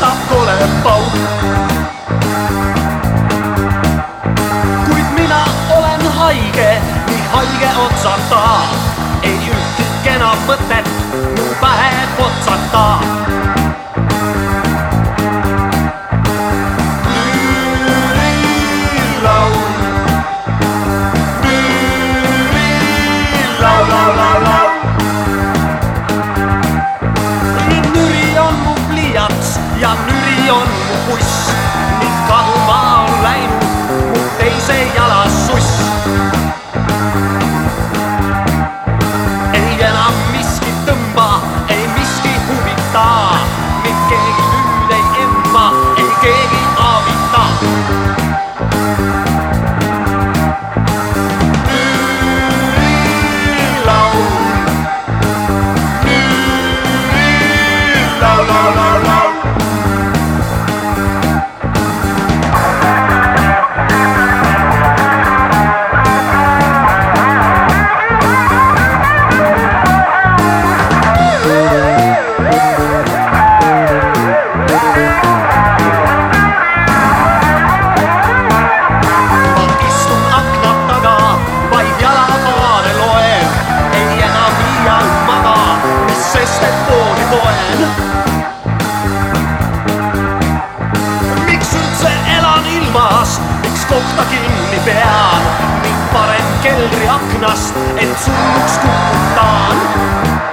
paistab kole pauk. Kuid mina olen haige, nii haige otsata, ei ühtki kena mõtet mu pähe potsata. Ja nüri on mu buss, ning kaduma on läinud mu teise jala suss. Ei enam miski tõmba, ei miski huvita, mind keegi nüüd ei emma, ei keegi aavita. Miks üldse elan ilmas, miks kohta kinni pean ning parem keldri aknast end surnuks kukutan?